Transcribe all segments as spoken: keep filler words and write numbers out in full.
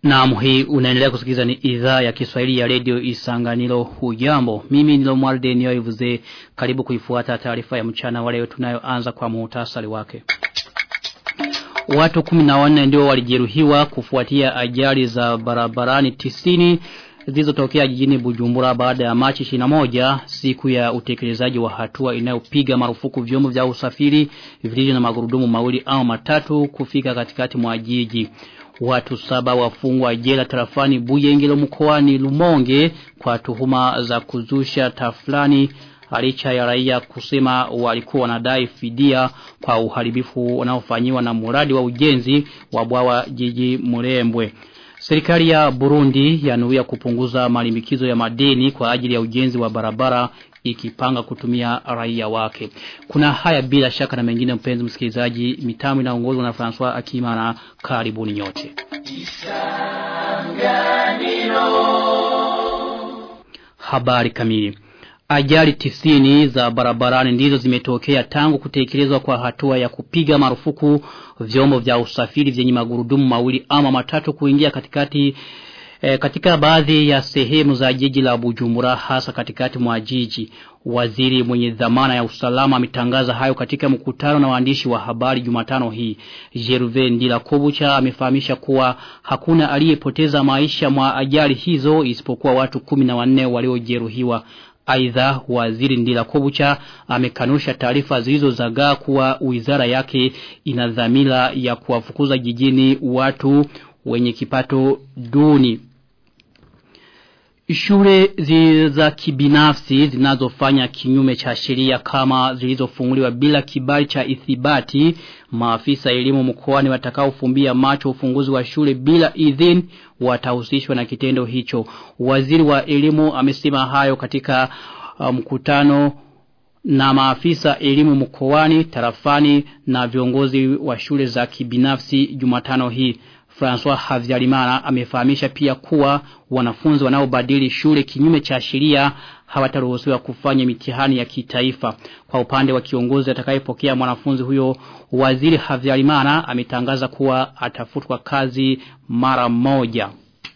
Na muhi unaendelea kusikiliza ni idhaa ya Kiswahili ya Radio Isanganiro. Hujambo, mimi nilo Mwalde Nioivuze. Karibu kuifuata taarifa ya mchana wa leo tunayoanza kwa muhtasari wake. Watu kumi na wanne ndio walijeruhiwa kufuatia ajali za barabarani tisini zilizotokea jijini Bujumbura baada ya Machi ishirini na moja, siku ya utekelezaji wa hatua inayopiga marufuku vyombo vya usafiri vilivyo na magurudumu mawili au matatu kufika katikati mwa jiji. Watu saba wafungwa jela tarafani Buyengelo mkoani Lumonge kwa tuhuma za kuzusha taflani, licha ya raia kusema walikuwa wanadai fidia kwa uharibifu unaofanywa na mradi wa ujenzi wa bwawa jiji Murembwe. Serikali ya Burundi yanuia kupunguza malimbikizo ya madeni kwa ajili ya ujenzi wa barabara ikipanga kutumia raia wake. Kuna haya bila shaka na mengine, mpenzi msikilizaji. Mitambo inaongozwa na François Akimana. Karibuni nyote. Habari kamili. Ajali tisini za barabarani ndizo zimetokea tangu kutekelezwa kwa hatua ya kupiga marufuku vyombo vya usafiri vyenye magurudumu mawili ama matatu kuingia katikati E, katika baadhi ya sehemu za jiji la Bujumbura, hasa katikati mwa jiji. Waziri mwenye dhamana ya usalama ametangaza hayo katika mkutano na waandishi wa habari Jumatano hii. Gervais Ndirakobucha amefahamisha kuwa hakuna aliyepoteza maisha mwa ajali hizo isipokuwa watu kumi na wanne waliojeruhiwa. Aidha, waziri Ndirakobucha amekanusha taarifa zilizozagaa kuwa wizara yake ina dhamira ya kuwafukuza jijini watu wenye kipato duni. Shule za kibinafsi zinazofanya kinyume cha sheria kama zilizofunguliwa bila kibali cha ithibati, maafisa elimu mkoani watakaofumbia macho ufunguzi wa shule bila idhini watahusishwa na kitendo hicho. Waziri wa elimu amesema hayo katika mkutano um, na maafisa elimu mkoani, tarafani na viongozi wa shule za kibinafsi Jumatano hii. François Havyarimana amefahamisha pia kuwa wanafunzi wanaobadili shule kinyume cha sheria hawataruhusiwa kufanya mitihani ya kitaifa. Kwa upande wa kiongozi atakayepokea mwanafunzi huyo, waziri Havyarimana ametangaza kuwa atafutwa kazi mara moja.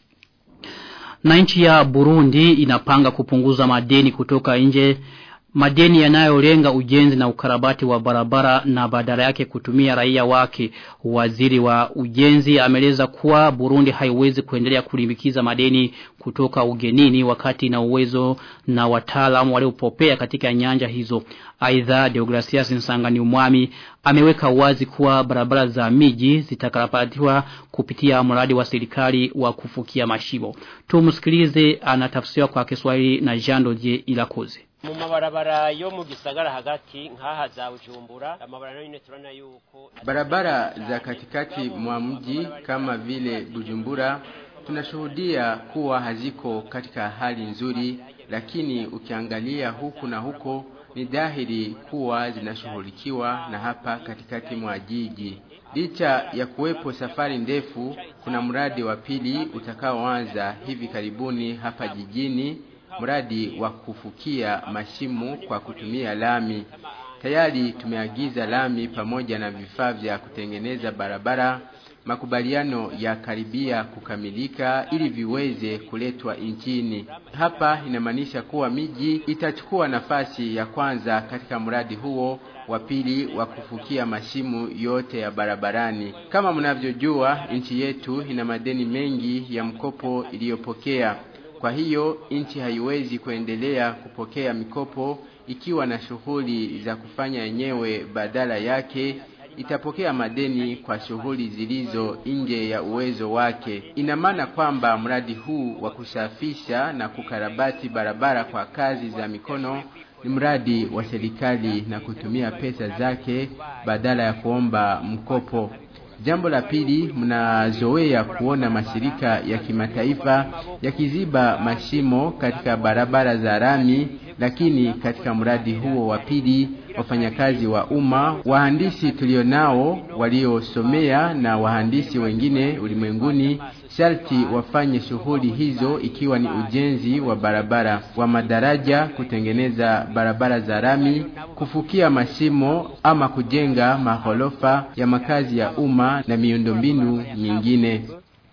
Na nchi ya Burundi inapanga kupunguza madeni kutoka nje, madeni yanayolenga ujenzi na ukarabati wa barabara na badala yake kutumia raia wake. Waziri wa ujenzi ameleza kuwa Burundi haiwezi kuendelea kulimbikiza madeni kutoka ugenini wakati na uwezo na wataalamu waliopopea katika nyanja hizo. Aidha, Deogracias Nsanganyumwami ameweka wazi kuwa barabara za miji zitakarabatiwa kupitia mradi wa serikali wa kufukia mashimo. Tumsikilize, anatafsiriwa kwa Kiswahili na Jean Dodier Ilakoze. Mu mabarabara yo mu gisagara hagati nkaha za Bujumbura, amabarabara nyine turana yuko barabara za katikati mwa mji kama vile Bujumbura tunashuhudia kuwa haziko katika hali nzuri, lakini ukiangalia huku na huko ni dhahiri kuwa zinashughulikiwa na hapa katikati mwa jiji. Licha ya kuwepo safari ndefu, kuna mradi wa pili utakaoanza hivi karibuni hapa jijini, mradi wa kufukia mashimo kwa kutumia lami. Tayari tumeagiza lami pamoja na vifaa vya kutengeneza barabara. Makubaliano ya karibia kukamilika ili viweze kuletwa nchini. Hapa inamaanisha kuwa miji itachukua nafasi ya kwanza katika mradi huo wa pili wa kufukia mashimo yote ya barabarani. Kama mnavyojua, nchi yetu ina madeni mengi ya mkopo iliyopokea. Kwa hiyo nchi haiwezi kuendelea kupokea mikopo ikiwa na shughuli za kufanya yenyewe, badala yake itapokea madeni kwa shughuli zilizo nje ya uwezo wake. Ina maana kwamba mradi huu wa kusafisha na kukarabati barabara kwa kazi za mikono ni mradi wa serikali na kutumia pesa zake badala ya kuomba mkopo. Jambo la pili, mnazoea kuona mashirika ya kimataifa yakiziba mashimo katika barabara za rami, lakini katika mradi huo wa pili wafanyakazi wa umma, wahandisi tulionao waliosomea na wahandisi wengine ulimwenguni sharti wafanye shughuli hizo, ikiwa ni ujenzi wa barabara, wa madaraja, kutengeneza barabara za rami, kufukia mashimo ama kujenga mahorofa ya makazi ya umma na miundombinu mingine.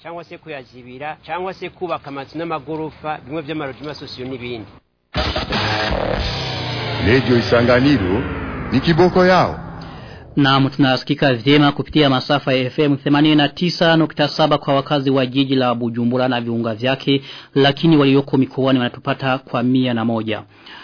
cyangwa se kuyazibira cyangwa se kubaka amazu n'amagorofa bimwe by'amarojima sosiyo n'ibindi. Radio Isanganiro ni kiboko yao. Na tunasikika vyema kupitia masafa ya F M themanini na tisa nukta saba kwa wakazi wa jiji la Bujumbura na viunga vyake, lakini walioko mikoani wanatupata kwa mia na moja.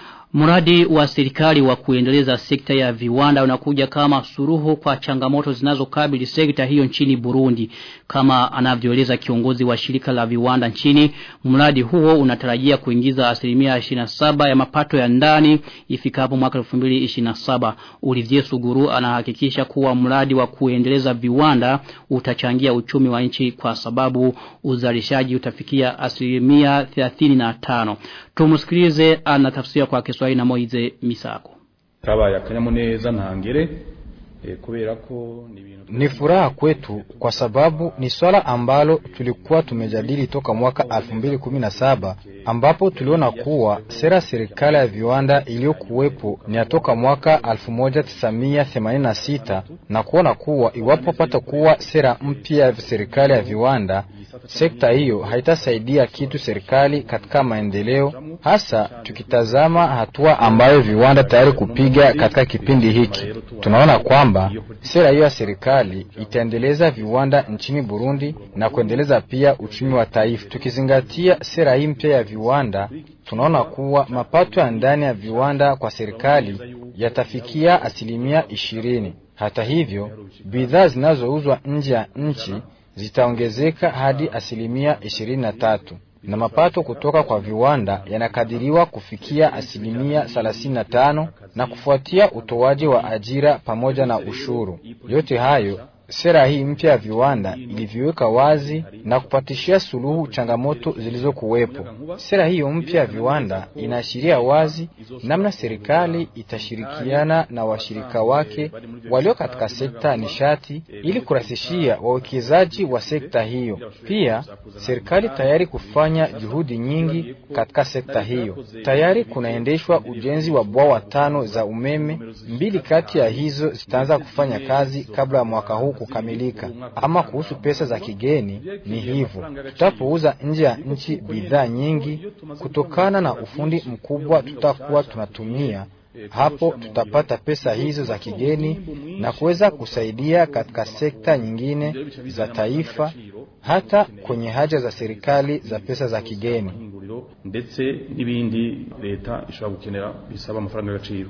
Mradi wa serikali wa kuendeleza sekta ya viwanda unakuja kama suruhu kwa changamoto zinazokabili sekta hiyo nchini Burundi. Kama anavyoeleza kiongozi wa shirika la viwanda nchini, mradi huo unatarajia kuingiza asilimia ishirini na saba ya mapato ya ndani ifikapo mwaka elfu mbili ishirini na saba. Olivier Suguru anahakikisha kuwa mradi wa kuendeleza viwanda utachangia uchumi wa nchi kwa sababu uzalishaji utafikia asilimia thelathini na tano. Tumusikilize anatafsiri kwa Kiswahili na Moize Misako. Kabaye akanyamuneza ntangere e, kubera ko ni ibintu ni furaha kwetu kwa sababu ni swala ambalo tulikuwa tumejadili toka mwaka elfu mbili kumi na saba ambapo tuliona kuwa sera serikali ya viwanda iliyokuwepo ni atoka mwaka elfu moja tisa mia themanini na sita na kuona kuwa iwapo pata kuwa sera mpya ya serikali ya viwanda, sekta hiyo haitasaidia kitu serikali katika maendeleo, hasa tukitazama hatua ambayo viwanda tayari kupiga katika kipindi hiki. Tunaona kwamba sera hiyo ya serikali itaendeleza viwanda nchini Burundi na kuendeleza pia uchumi wa taifa. Tukizingatia sera hii mpya ya viwanda, tunaona kuwa mapato ya ndani ya viwanda kwa serikali yatafikia asilimia ishirini. Hata hivyo, bidhaa zinazouzwa nje ya nchi zitaongezeka hadi asilimia ishirini na tatu. Na mapato kutoka kwa viwanda yanakadiriwa kufikia asilimia thelathini na tano na kufuatia utoaji wa ajira pamoja na ushuru. Yote hayo, sera hii mpya ya viwanda iliviweka wazi na kupatishia suluhu changamoto zilizokuwepo. Sera hiyo mpya ya viwanda inaashiria wazi namna serikali itashirikiana na washirika wake walio katika sekta nishati ili kurahisishia wawekezaji wa sekta hiyo. Pia serikali tayari kufanya juhudi nyingi katika sekta hiyo. Tayari kunaendeshwa ujenzi wa bwawa tano za umeme, mbili kati ya hizo zitaanza kufanya kazi kabla ya mwaka huu kukamilika. Ama kuhusu pesa za kigeni ni hivyo, tutapouza nje ya nchi bidhaa nyingi kutokana na ufundi mkubwa tutakuwa tunatumia, hapo tutapata pesa hizo za kigeni na kuweza kusaidia katika sekta nyingine za taifa, hata kwenye haja za serikali za pesa za kigeni. Ndetse n'ibindi leta ishobora gukenera bisaba amafaranga y'agaciro.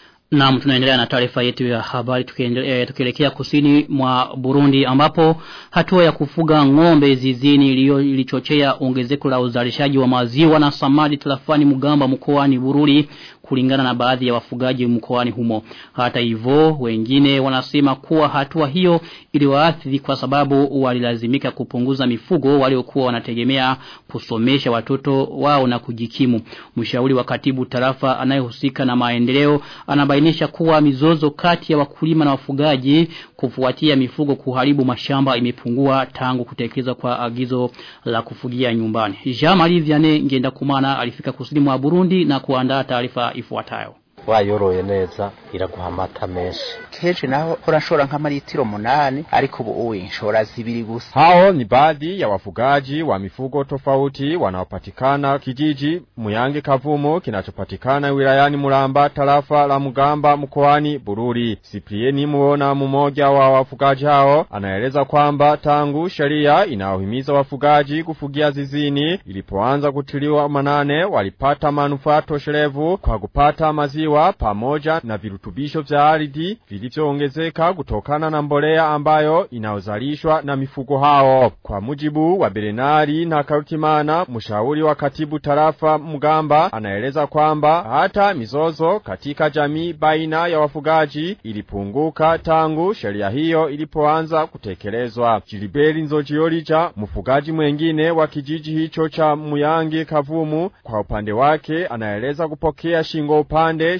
Na tunaendelea na taarifa yetu ya habari tukielekea kusini mwa Burundi ambapo hatua ya kufuga ng'ombe zizini ilichochea ongezeko la uzalishaji wa maziwa na samadi tarafani Mugamba mkoani Bururi kulingana na baadhi ya wafugaji mkoani humo. Hata hivyo wengine wanasema kuwa hatua hiyo iliwaathiri kwa sababu walilazimika kupunguza mifugo waliokuwa wanategemea kusomesha watoto wao na kujikimu. Mshauri wa katibu tarafa anayehusika na maendeleo anabainisha kuwa mizozo kati ya wakulima na wafugaji kufuatia mifugo kuharibu mashamba imepungua tangu kutekelezwa kwa agizo la kufugia nyumbani. Jean-Marie Vianney Ngendakumana alifika kusini mwa Burundi na kuandaa taarifa ifuatayo. Wayoroye neza iraguha amata menshi. Keje naho urashora nk'amaritiro munani ariko ubu uinshora zibiri gusa. Hao ni baadhi ya wafugaji wa mifugo tofauti wanaopatikana kijiji Muyange Kavumo kinachopatikana wilayani Muramba tarafa la Mugamba mkoani Bururi. Cyprien Muona mmoja wa wafugaji hao anaeleza kwamba tangu sheria inayohimiza wafugaji kufugia zizini ilipoanza kutiliwa manane walipata manufaa tosherevu kwa kupata maziwa pamoja na virutubisho vya ardhi vilivyoongezeka kutokana na mbolea ambayo inaozalishwa na mifugo hao. Kwa mujibu wa Berenari na Karutimana, mshauri wa katibu tarafa Mugamba, anaeleza kwamba hata mizozo katika jamii baina ya wafugaji ilipunguka tangu sheria hiyo ilipoanza kutekelezwa. Gilbert Nzojiorija, mfugaji mwengine wa kijiji hicho cha Muyange Kavumu, kwa upande wake anaeleza kupokea shingo upande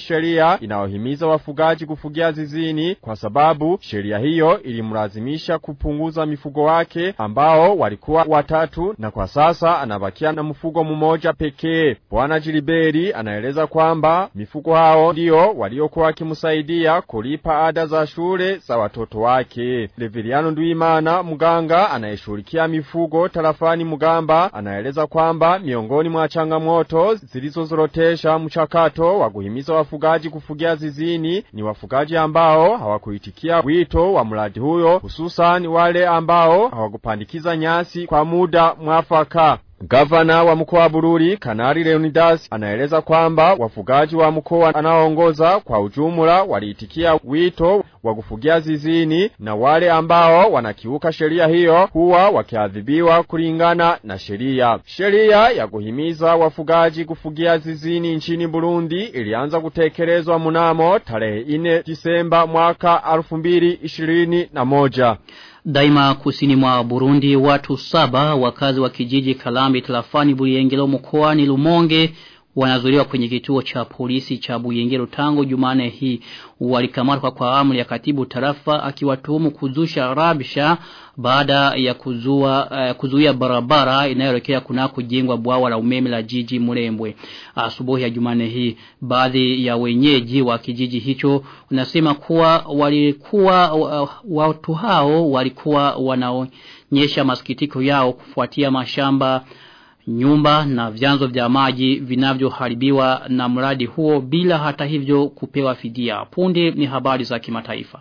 sheria inayohimiza wafugaji kufugia zizini kwa sababu sheria hiyo ilimlazimisha kupunguza mifugo wake ambao walikuwa watatu na kwa sasa anabakia na mfugo mmoja pekee. Bwana Jiliberi anaeleza kwamba mifugo hao ndio waliokuwa wakimsaidia kulipa ada za shule za watoto wake. Leviliano Nduimana, mganga anayeshughulikia mifugo tarafani Mugamba, anaeleza kwamba miongoni mwa changamoto zilizozorotesha mchakato wa kuhimiza wafugaji kufugia zizini ni wafugaji ambao hawakuitikia wito wa mradi huyo, hususan wale ambao hawakupandikiza nyasi kwa muda mwafaka. Gavana wa mkoa wa Bururi Kanari Leonidas anaeleza kwamba wafugaji wa mkoa anaoongoza kwa ujumla waliitikia wito wa kufugia zizini na wale ambao wanakiuka sheria hiyo huwa wakiadhibiwa kulingana na sheria. Sheria ya kuhimiza wafugaji kufugia zizini nchini Burundi ilianza kutekelezwa mnamo tarehe nne Disemba mwaka elfu mbili ishirini na moja. Daima kusini mwa Burundi watu saba wakazi wa kijiji Kalambi tarafani Buyengero mkoani Lumonge wanazuiliwa kwenye kituo cha polisi cha Buyengero tangu Jumane hii. Walikamatwa kwa amri ya katibu tarafa akiwatuhumu kuzusha rabsha baada ya kuzua uh, kuzuia barabara inayoelekea kunako jengwa bwawa la umeme la jiji Murembwe. Asubuhi ya Jumane hii baadhi ya wenyeji wa kijiji hicho unasema kuwa walikuwa uh, watu hao walikuwa wanaonyesha masikitiko yao kufuatia mashamba, nyumba na vyanzo vya maji vinavyoharibiwa na mradi huo bila hata hivyo kupewa fidia. Punde ni habari za kimataifa.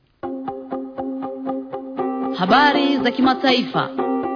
Habari za kimataifa.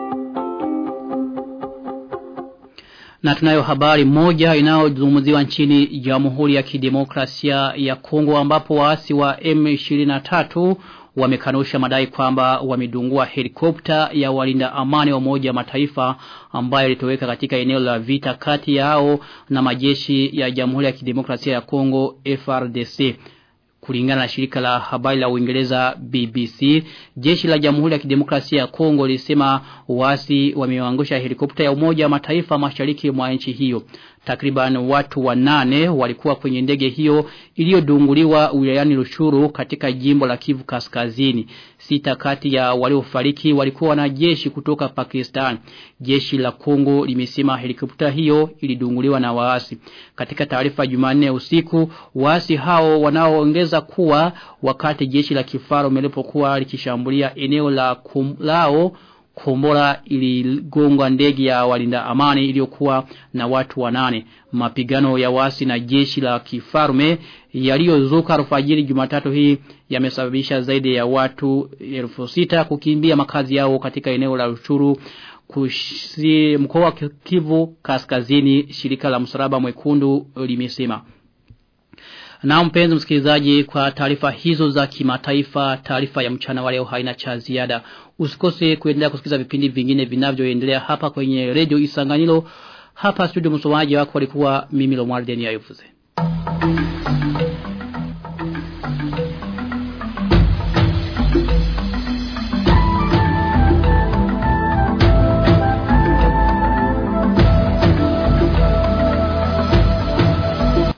Na tunayo habari moja inayozungumziwa nchini Jamhuri ya Kidemokrasia ya Kongo ambapo waasi wa M ishirini na tatu wamekanusha madai kwamba wamedungua helikopta ya walinda amani wa Umoja wa Mataifa ambayo ilitoweka katika eneo la vita kati yao na majeshi ya Jamhuri ya Kidemokrasia ya Kongo F R D C. Kulingana na shirika la habari la Uingereza B B C, jeshi la Jamhuri ya Kidemokrasia ya Kongo lilisema waasi wameangusha helikopta ya Umoja wa Mataifa mashariki mwa nchi hiyo. Takriban watu wanane walikuwa kwenye ndege hiyo iliyodunguliwa wilayani Rushuru katika jimbo la Kivu Kaskazini. Sita kati ya waliofariki walikuwa wanajeshi kutoka Pakistan. Jeshi la Kongo limesema helikopta hiyo ilidunguliwa na waasi. Katika taarifa Jumanne usiku, waasi hao wanaoongeza kuwa wakati jeshi la kifaru lilipokuwa likishambulia eneo la Kumlao, kombora iligonga ndege ya walinda amani iliyokuwa na watu wanane. Mapigano ya waasi na jeshi la kifarume yaliyozuka alfajiri Jumatatu hii yamesababisha zaidi ya watu elfu sita kukimbia makazi yao katika eneo la Ruchuru kushi mkoa wa Kivu Kaskazini, shirika la Msalaba Mwekundu limesema. Na mpenzi msikilizaji, kwa taarifa hizo za kimataifa, taarifa ya mchana wa leo haina cha ziada. Usikose kuendelea kusikiza vipindi vingine vinavyoendelea hapa kwenye Radio Isanganiro. Hapa studio msomaji wako alikuwa mimi Lomwarden Yayufuze.